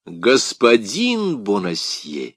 Господин Бонасье.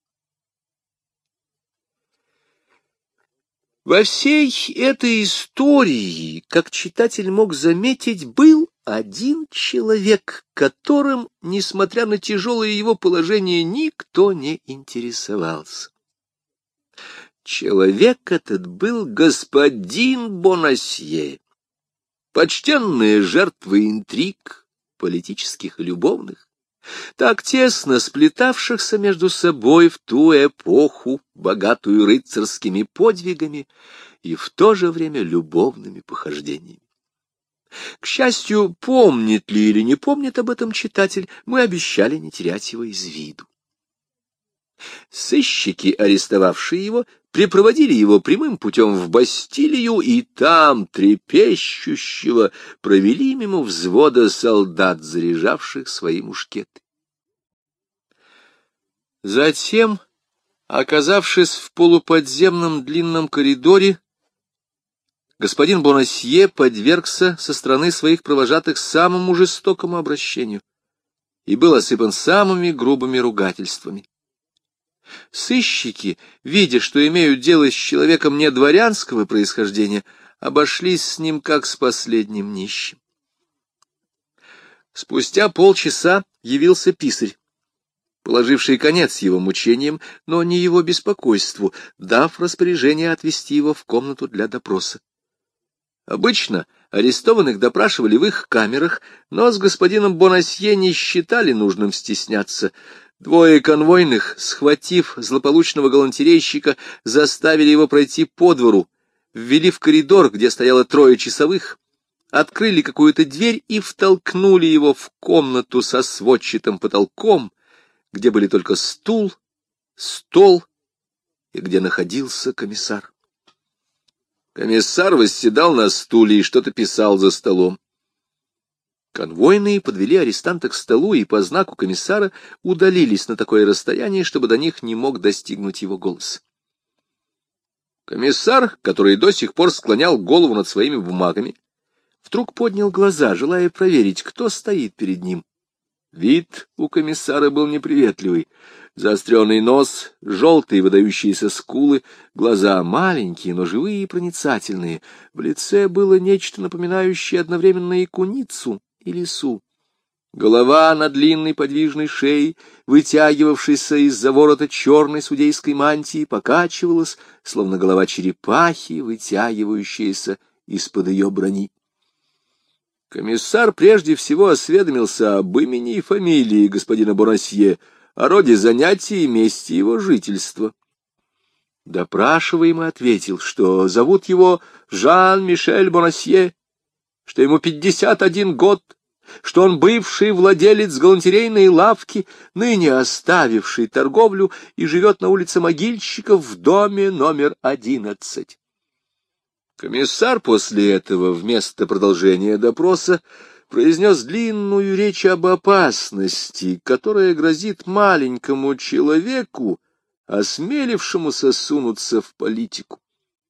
Во всей этой истории, как читатель мог заметить, был один человек, которым, несмотря на тяжелое его положение, никто не интересовался. Человек этот был господин Бонасье, почтенная жертва интриг, политических и любовных, так тесно сплетавшихся между собой в ту эпоху, богатую рыцарскими подвигами и в то же время любовными похождениями. К счастью, помнит ли или не помнит об этом читатель, мы обещали не терять его из виду. Сыщики, арестовавшие его, припроводили его прямым путем в Бастилию, и там, трепещущего, провели мимо взвода солдат, заряжавших свои мушкеты. Затем, оказавшись в полуподземном длинном коридоре, господин Бонасье подвергся со стороны своих провожатых самому жестокому обращению и был осыпан самыми грубыми ругательствами. Сыщики, видя, что имеют дело с человеком не дворянского происхождения, обошлись с ним как с последним нищим. Спустя полчаса явился писарь, положивший конец его мучениям, но не его беспокойству, дав распоряжение отвезти его в комнату для допроса. Обычно арестованных допрашивали в их камерах, но с господином Бонасье не считали нужным стесняться. Двое конвойных, схватив злополучного галантерейщика, заставили его пройти по двору, ввели в коридор, где стояло 3 часовых, открыли какую-то дверь и втолкнули его в комнату со сводчатым потолком, где были только стул, стол и где находился комиссар. Комиссар восседал на стуле и что-то писал за столом. Конвойные подвели арестанта к столу и по знаку комиссара удалились на такое расстояние, чтобы до них не мог достигнуть его голос. Комиссар, который до сих пор склонял голову над своими бумагами, вдруг поднял глаза, желая проверить, кто стоит перед ним. Вид у комиссара был неприветливый. Заостренный нос, желтые выдающиеся скулы, глаза маленькие, но живые и проницательные. В лице было нечто напоминающее одновременно и куницу, и лису. Голова на длинной подвижной шее, вытягивавшейся из-за ворота черной судейской мантии, покачивалась, словно голова черепахи, вытягивающаяся из-под ее брони. Комиссар прежде всего осведомился об имени и фамилии господина Бонасье, о роде занятий и месте его жительства. Допрашиваемый ответил, что зовут его Жан-Мишель Бонасье, что ему 51 год, что он бывший владелец галантерейной лавки, ныне оставивший торговлю и живет на улице Могильщиков в доме номер 11. Комиссар после этого, вместо продолжения допроса, произнес длинную речь об опасности, которая грозит маленькому человеку, осмелившемуся сунуться в политику.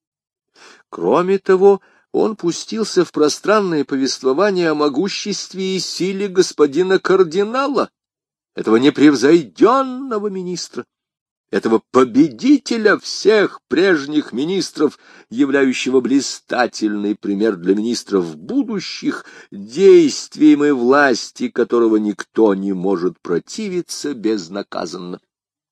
Кроме того, он пустился в пространное повествование о могуществе и силе господина кардинала, этого непревзойденного министра, этого победителя всех прежних министров, являющего блистательный пример для министров будущих, действиям и власти которого никто не может противиться безнаказанно.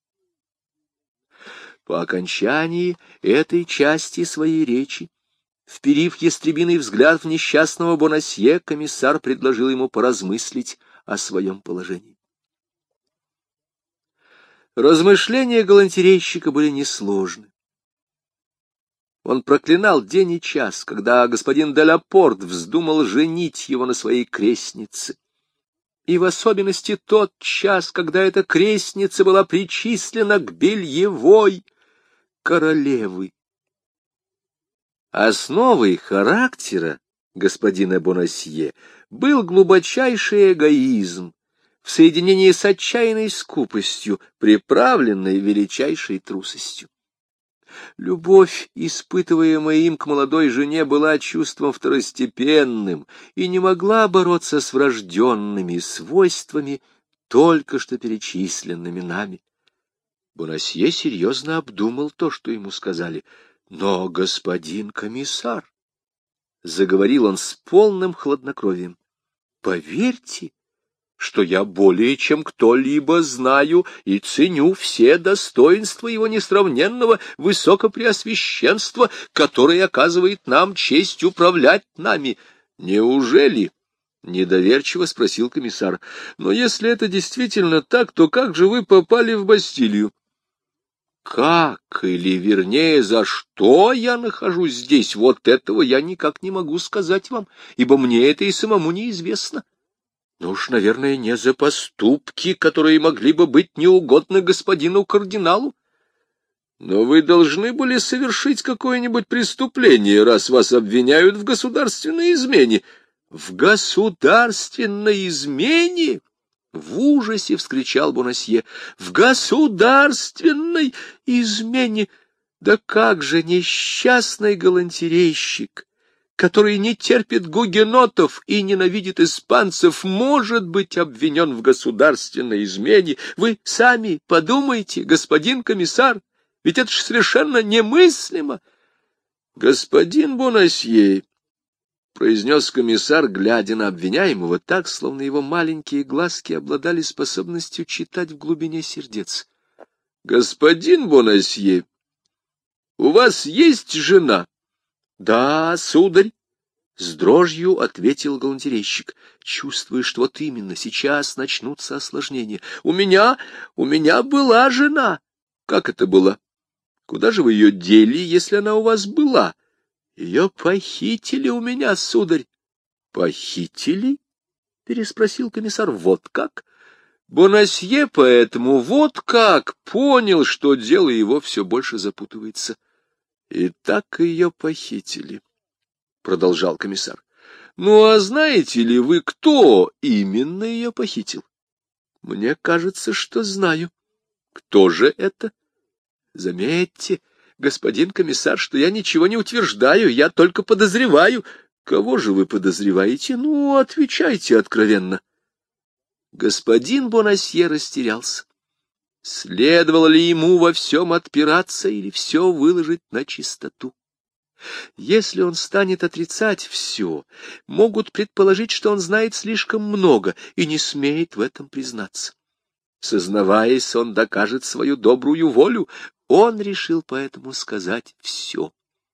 По окончании этой части своей речи, вперив ястребиный взгляд в несчастного Бонасье, комиссар предложил ему поразмыслить о своем положении. Размышления галантерейщика были несложны. Он проклинал день и час, когда господин де Лапорт вздумал женить его на своей крестнице, и в особенности тот час, когда эта крестница была причислена к бельевой королевы. Основой характера господина Бонасье был глубочайший эгоизм в соединении с отчаянной скупостью, приправленной величайшей трусостью. Любовь, испытываемая им к молодой жене, была чувством второстепенным и не могла бороться с врожденными свойствами только что перечисленными нами. Бонасье серьезно обдумал то, что ему сказали. Но, господин комиссар, — заговорил он с полным хладнокровием, — поверьте, что я более чем кто-либо знаю и ценю все достоинства его несравненного высокопреосвященства, которое оказывает нам честь управлять нами. Неужели? — недоверчиво спросил комиссар. — Но если это действительно так, то как же вы попали в Бастилию? — Как, или, вернее, за что я нахожусь здесь, вот этого я никак не могу сказать вам, ибо мне это и самому неизвестно. Ну уж, наверное, не за поступки, которые могли бы быть неугодны господину кардиналу. Но вы должны были совершить какое-нибудь преступление, раз вас обвиняют в государственной измене. В государственной измене? В ужасе вскричал Бонасье. В государственной измене? Да как же несчастный галантерейщик, который не терпит гугенотов и ненавидит испанцев, может быть обвинен в государственной измене? Вы сами подумайте, господин комиссар, ведь это же совершенно немыслимо. Господин Бонасье, — произнес комиссар, глядя на обвиняемого так, словно его маленькие глазки обладали способностью читать в глубине сердец. — Господин Бонасье, у вас есть жена? — Да, сударь, — с дрожью ответил галантерейщик, чувствуя, что вот именно сейчас начнутся осложнения. — У меня была жена. — Как это была? Куда же вы ее дели, если она у вас была? — Ее похитили у меня, сударь. — Похитили? — переспросил комиссар. — Вот как? Бонасье поэтому вот как понял, что дело его все больше запутывается. — И так ее похитили, — продолжал комиссар. — Ну, а знаете ли вы, кто именно ее похитил? — Мне кажется, что знаю. — Кто же это? — Заметьте, господин комиссар, что я ничего не утверждаю, я только подозреваю. — Кого же вы подозреваете? Ну, отвечайте откровенно. Господин Бонасье растерялся. Следовало ли ему во всем отпираться или все выложить на чистоту? Если он станет отрицать все, могут предположить, что он знает слишком много и не смеет в этом признаться. Сознаваясь, он докажет свою добрую волю. Он решил поэтому сказать все.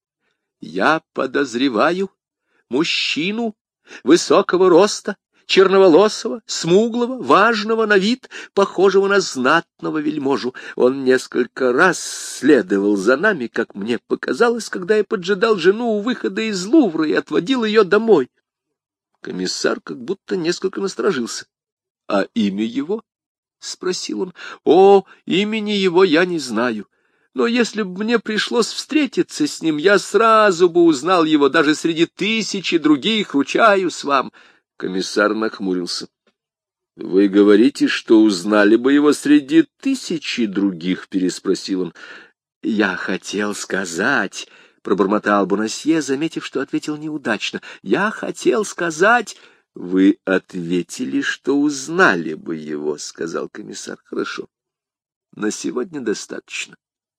Я подозреваю мужчину высокого роста, черноволосого, смуглого, важного на вид, похожего на знатного вельможу. Он несколько раз следовал за нами, как мне показалось, когда я поджидал жену у выхода из Лувра и отводил ее домой. Комиссар как будто несколько насторожился. — А имя его? — спросил он. — О, имени его я не знаю. Но если бы мне пришлось встретиться с ним, я сразу бы узнал его даже среди тысячи других, ручаюсь вам. Комиссар нахмурился. — Вы говорите, что узнали бы его среди тысячи других? — переспросил он. — Я хотел сказать, — пробормотал Бонасье, заметив, что ответил неудачно. — Я хотел сказать... — Вы ответили, что узнали бы его, — сказал комиссар. — Хорошо. На сегодня достаточно.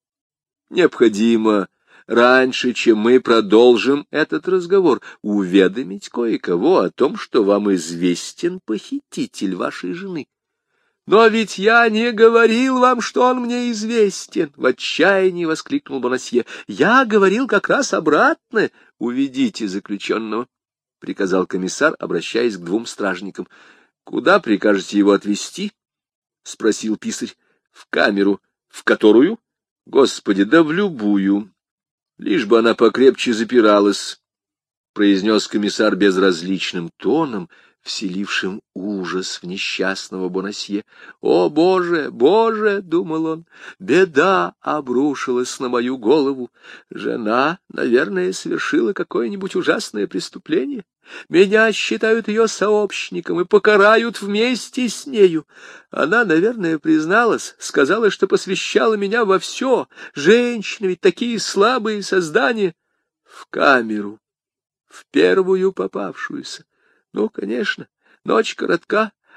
Необходимо, раньше, чем мы продолжим этот разговор, уведомить кое-кого о том, что вам известен похититель вашей жены. — Но ведь я не говорил вам, что он мне известен! — в отчаянии воскликнул Бонасье. — Я говорил как раз обратное. — Уведите заключенного, — приказал комиссар, обращаясь к двум стражникам. — Куда прикажете его отвезти? — спросил писарь. — В камеру. — В которую? — Господи, да в любую. Лишь бы она покрепче запиралась, — произнес комиссар безразличным тоном, вселившим ужас в несчастного Бонасье. — О, Боже, Боже! — думал он, — беда обрушилась на мою голову. Жена, наверное, совершила какое-нибудь ужасное преступление. Меня считают ее сообщником и покарают вместе с нею. Она, наверное, призналась, сказала, что посвящала меня во все. Женщины ведь такие слабые создания. В камеру, в первую попавшуюся. Ну, конечно, ночь коротка,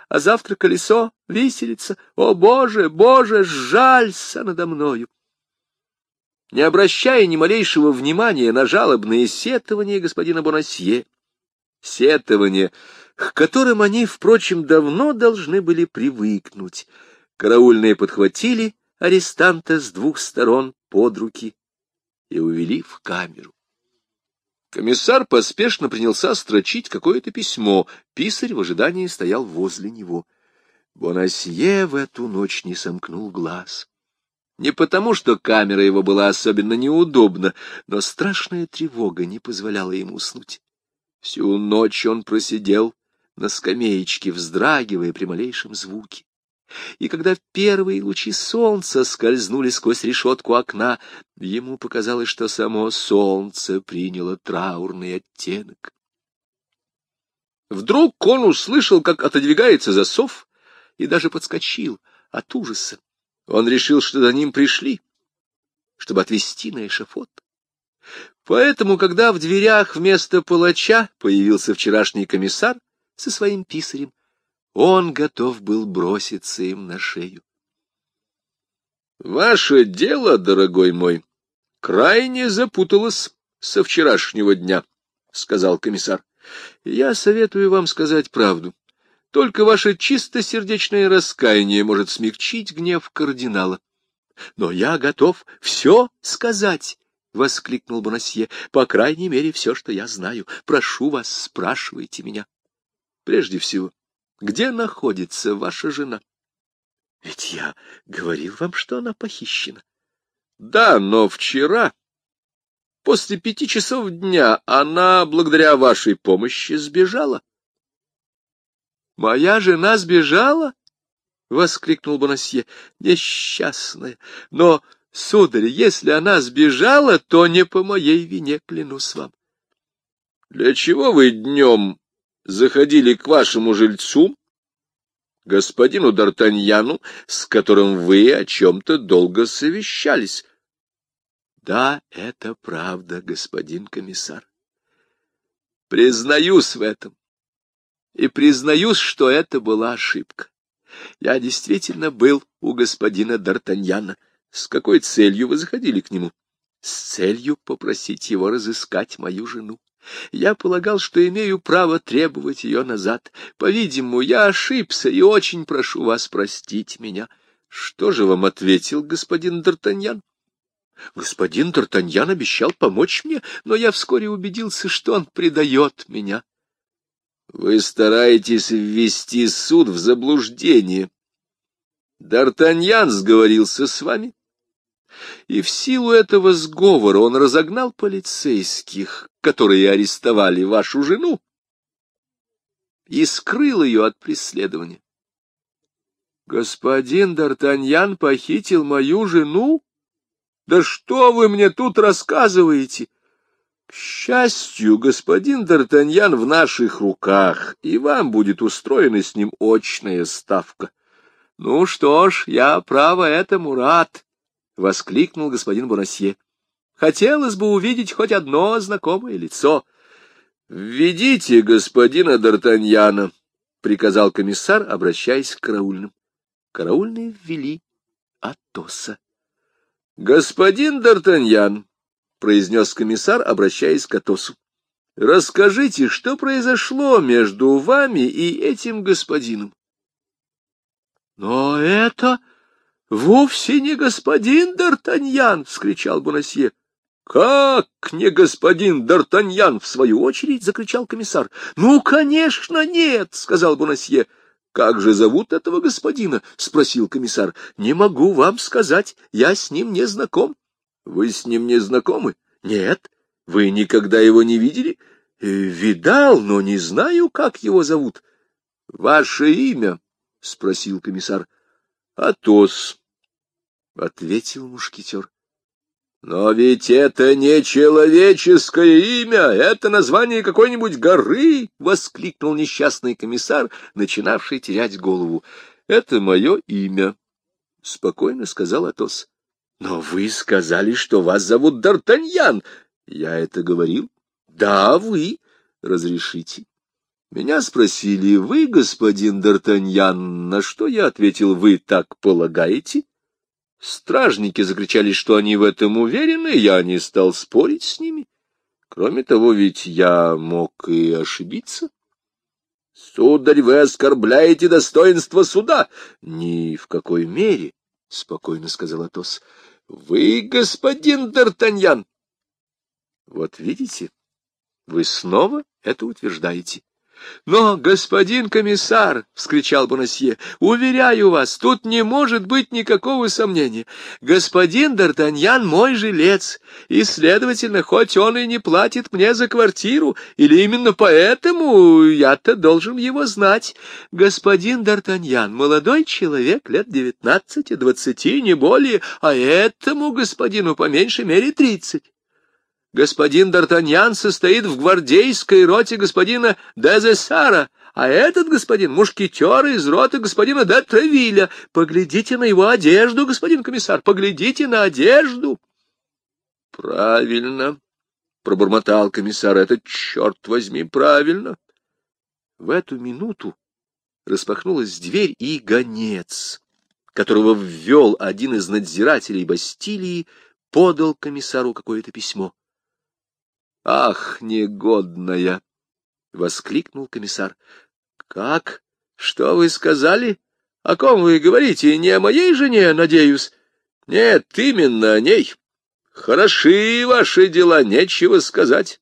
а завтра колесо, виселица. О, Боже, Боже, сжалься надо мною!» Не обращая ни малейшего внимания на жалобные сетования господина Бонасье, сетования, к которым они, впрочем, давно должны были привыкнуть, караульные подхватили арестанта с двух сторон под руки и увели в камеру. Комиссар поспешно принялся строчить какое-то письмо. Писарь в ожидании стоял возле него. Бонасье в эту ночь не сомкнул глаз. Не потому, что камера его была особенно неудобна, но страшная тревога не позволяла ему уснуть. Всю ночь он просидел на скамеечке, вздрагивая при малейшем звуке. И когда первые лучи солнца скользнули сквозь решетку окна, ему показалось, что само солнце приняло траурный оттенок. Вдруг он услышал, как отодвигается засов, и даже подскочил от ужаса. Он решил, что за ним пришли, чтобы отвезти на эшафот. Поэтому, когда в дверях вместо палача появился вчерашний комиссар со своим писарем, он готов был броситься им на шею. «Ваше дело, дорогой мой, крайне запуталось со вчерашнего дня», — сказал комиссар. «Я советую вам сказать правду. Только ваше чистосердечное раскаяние может смягчить гнев кардинала». «Но я готов все сказать», — воскликнул Бонасье. «По крайней мере, все, что я знаю. Прошу вас, спрашивайте меня. Прежде всего, где находится ваша жена? Ведь я говорил вам, что она похищена». «Да, но вчера, после 5 часов дня, она, благодаря вашей помощи, сбежала». «Моя жена сбежала?» — воскликнул Бонасье. «Несчастная! Но, сударь, если она сбежала, то не по моей вине, клянусь вам». «Для чего вы днем заходили к вашему жильцу, господину Д'Артаньяну, с которым вы о чем-то долго совещались?» «Да, это правда, господин комиссар. Признаюсь в этом. И признаюсь, что это была ошибка. Я действительно был у господина Д'Артаньяна. С какой целью вы заходили к нему?» «С целью попросить его разыскать мою жену. Я полагал, что имею право требовать ее назад. По-видимому, я ошибся, и очень прошу вас простить меня». «Что же вам ответил господин Д'Артаньян?» «Господин Д'Артаньян обещал помочь мне, но я вскоре убедился, что он предает меня». «Вы стараетесь ввести суд в заблуждение. Д'Артаньян сговорился с вами, и в силу этого сговора он разогнал полицейских, которые арестовали вашу жену, и скрыл ее от преследования». «Господин Д'Артаньян похитил мою жену? Да что вы мне тут рассказываете?» «К счастью, господин Д'Артаньян в наших руках, и вам будет устроена с ним очная ставка». «Ну что ж, я, право, этому рад», — воскликнул господин Бонасье. «Хотелось бы увидеть хоть одно знакомое лицо». «Введите господина Д'Артаньяна», — приказал комиссар, обращаясь к караульным. Караульные ввели Атоса. «Господин Д'Артаньян», — произнес комиссар, обращаясь к Атосу, — «расскажите, что произошло между вами и этим господином». «Но это вовсе не господин Д'Артаньян!» — вскричал Бонасье. «Как не господин Д'Артаньян?» — в свою очередь закричал комиссар. «Ну, конечно, нет!» — сказал Бонасье. «Как же зовут этого господина?» — спросил комиссар. «Не могу вам сказать, я с ним не знаком». «Вы с ним не знакомы?» «Нет». «Вы никогда его не видели?» «Видал, но не знаю, как его зовут». «Ваше имя?» — спросил комиссар. «Атос», — ответил мушкетер. «Но ведь это не человеческое имя, это название какой-нибудь горы!» — воскликнул несчастный комиссар, начинавший терять голову. «Это мое имя», — спокойно сказал Атос. «Но вы сказали, что вас зовут Д'Артаньян». «Я это говорил?» «Да, вы. Разрешите». Меня спросили: вы, господин Д'Артаньян? На что я ответил: вы так полагаете? Стражники закричали, что они в этом уверены, я не стал спорить с ними. Кроме того, ведь я мог и ошибиться. — Сударь, вы оскорбляете достоинство суда. — Ни в какой мере, — спокойно сказал Атос. — Вы, господин Д'Артаньян. — Вот видите, вы снова это утверждаете. — Но, господин комиссар, — вскричал Бонасье, — уверяю вас, тут не может быть никакого сомнения. Господин Д'Артаньян мой жилец, и, следовательно, хоть он и не платит мне за квартиру, или именно поэтому я-то должен его знать. Господин Д'Артаньян — молодой человек, лет 19-20, не более, а этому господину по меньшей мере 30. Господин Д'Артаньян состоит в гвардейской роте господина Дезессара, а этот господин — мушкетер из роты господина де Тревилля. Поглядите на его одежду, господин комиссар, поглядите на одежду. — Правильно, — пробормотал комиссар, — это, черт возьми, правильно. В эту минуту распахнулась дверь, и гонец, которого ввел один из надзирателей Бастилии, подал комиссару какое-то письмо. — Ах, негодная! — воскликнул комиссар. — Как? Что вы сказали? О ком вы говорите? Не о моей жене, надеюсь? — Нет, именно о ней. Хороши ваши дела, нечего сказать.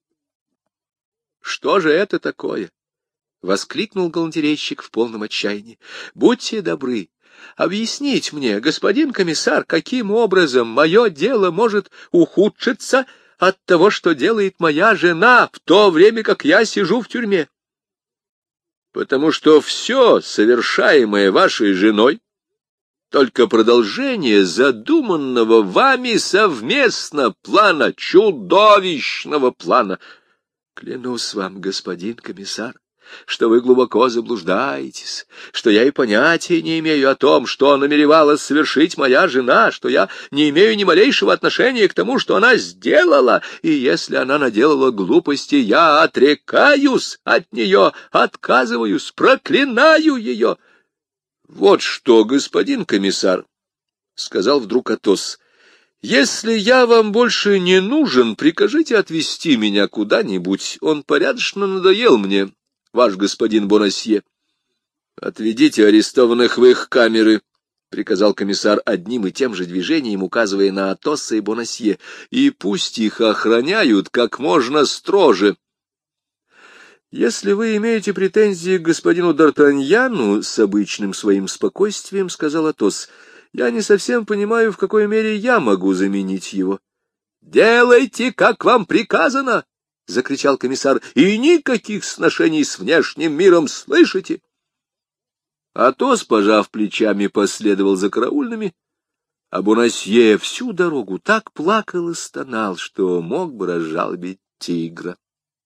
— Что же это такое? — воскликнул галантерейщик в полном отчаянии. — Будьте добры объяснить мне, господин комиссар, каким образом мое дело может ухудшиться от того, что делает моя жена, в то время как я сижу в тюрьме. Потому что все, совершаемое вашей женой, только продолжение задуманного вами совместно плана, чудовищного плана. Клянусь вам, господин комиссар, что вы глубоко заблуждаетесь, что я и понятия не имею о том, что намеревалась совершить моя жена, что я не имею ни малейшего отношения к тому, что она сделала, и если она наделала глупости, я отрекаюсь от нее, отказываюсь, проклинаю ее. — Вот что, господин комиссар, — сказал вдруг Атос, — если я вам больше не нужен, прикажите отвезти меня куда-нибудь, он порядочно надоел мне. Ваш господин Бонасье. — Отведите арестованных в их камеры, — приказал комиссар одним и тем же движением, указывая на Атоса и Бонасье, — и пусть их охраняют как можно строже. — Если вы имеете претензии к господину Д'Артаньяну, — с обычным своим спокойствием сказал Атос, — я не совсем понимаю, в какой мере я могу заменить его. — Делайте, как вам приказано! — закричал комиссар, — и никаких сношений с внешним миром, слышите? Атос, пожав плечами, последовал за караульными, а Бонасье всю дорогу так плакал и стонал, что мог бы разжалобить тигра.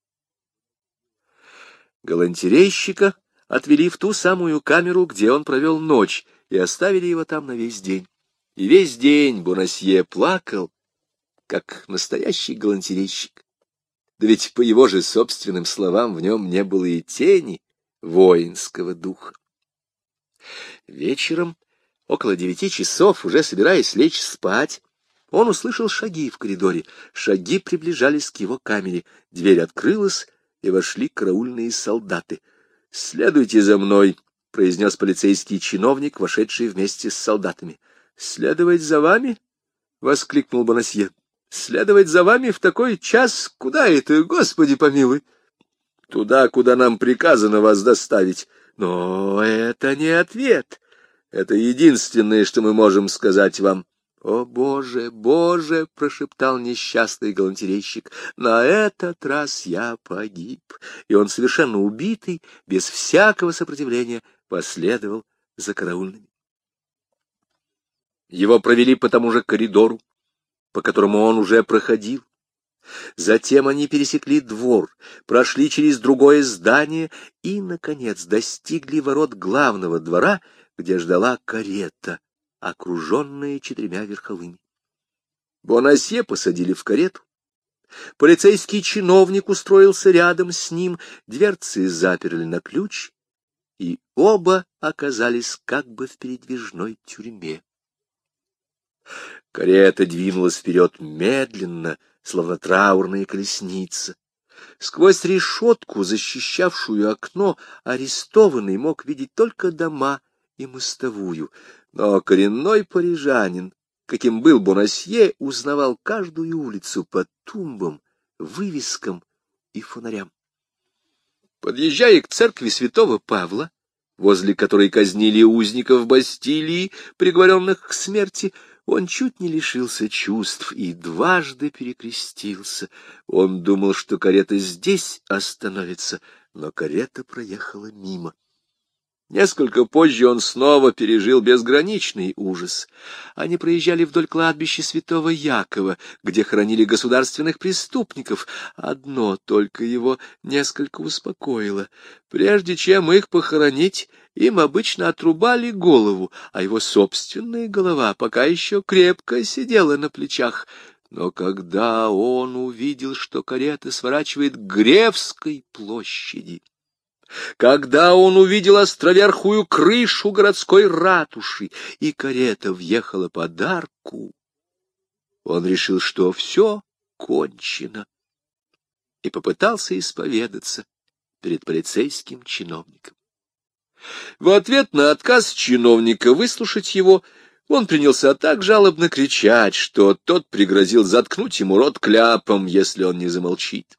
Галантерейщика отвели в ту самую камеру, где он провел ночь, и оставили его там на весь день. И весь день Бонасье плакал, как настоящий галантерейщик. Да ведь, по его же собственным словам, в нем не было и тени воинского духа. Вечером, около 9 часов, уже собираясь лечь спать, он услышал шаги в коридоре. Шаги приближались к его камере. Дверь открылась, и вошли караульные солдаты. — Следуйте за мной, — произнес полицейский чиновник, вошедший вместе с солдатами. — Следовать за вами? — воскликнул Бонасье. — Следовать за вами в такой час? Куда это, Господи помилуй? — Туда, куда нам приказано вас доставить. Но это не ответ. Это единственное, что мы можем сказать вам. — О, Боже, Боже! — прошептал несчастный галантерейщик. — На этот раз я погиб. И он, совершенно убитый, без всякого сопротивления, последовал за караульными. Его провели по тому же коридору, по которому он уже проходил. Затем они пересекли двор, прошли через другое здание и, наконец, достигли ворот главного двора, где ждала карета, окруженная 4 верховыми. Бонасье посадили в карету. Полицейский чиновник устроился рядом с ним, дверцы заперли на ключ, и оба оказались как бы в передвижной тюрьме. Карета двинулась вперед медленно, словно траурная колесница. Сквозь решетку, защищавшую окно, арестованный мог видеть только дома и мостовую, но коренной парижанин, каким был Бонасье, узнавал каждую улицу по тумбам, вывескам и фонарям. Подъезжая к церкви святого Павла, возле которой казнили узников Бастилии, приговоренных к смерти, он чуть не лишился чувств и дважды перекрестился. Он думал, что карета здесь остановится, но карета проехала мимо. Несколько позже он снова пережил безграничный ужас. Они проезжали вдоль кладбища святого Якова, где хоронили государственных преступников. Одно только его несколько успокоило. Прежде чем их похоронить, им обычно отрубали голову, а его собственная голова пока еще крепко сидела на плечах. Но когда он увидел, что карета сворачивает к Гревской площади, когда он увидел островерхую крышу городской ратуши, и карета въехала под арку, он решил, что все кончено, и попытался исповедаться перед полицейским чиновником. В ответ на отказ чиновника выслушать его, он принялся так жалобно кричать, что тот пригрозил заткнуть ему рот кляпом, если он не замолчит.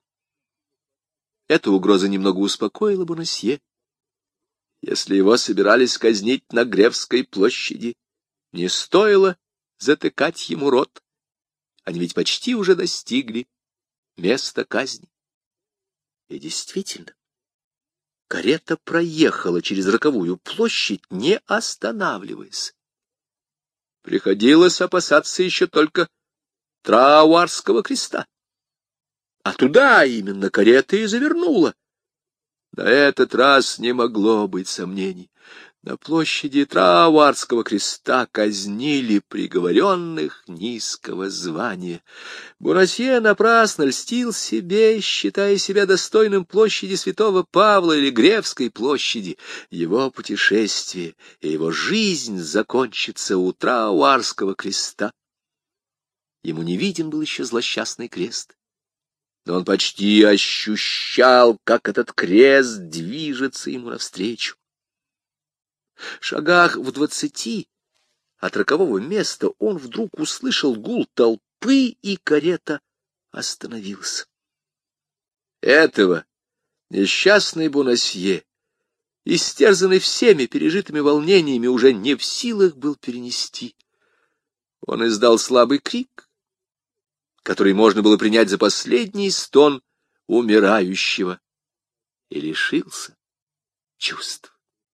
Эта угроза немного успокоила Бонасье. Если его собирались казнить на Гревской площади, не стоило затыкать ему рот. Они ведь почти уже достигли места казни. И действительно, карета проехала через Роковую площадь, не останавливаясь. Приходилось опасаться еще только Труарского креста. А туда именно карета и завернула. На этот раз не могло быть сомнений. На площади Труарского креста казнили приговоренных низкого звания. Бонасье напрасно льстил себе, считая себя достойным площади святого Павла или Гревской площади. Его путешествие и его жизнь закончатся у Труарского креста. Ему не виден был еще злосчастный крест, но он почти ощущал, как этот крест движется ему навстречу. В шагах в 20 от рокового места он вдруг услышал гул толпы, и карета остановилась. Этого несчастный Бонасье, истерзанный всеми пережитыми волнениями, уже не в силах был перенести. Он издал слабый крик, который можно было принять за последний стон умирающего, и лишился чувств.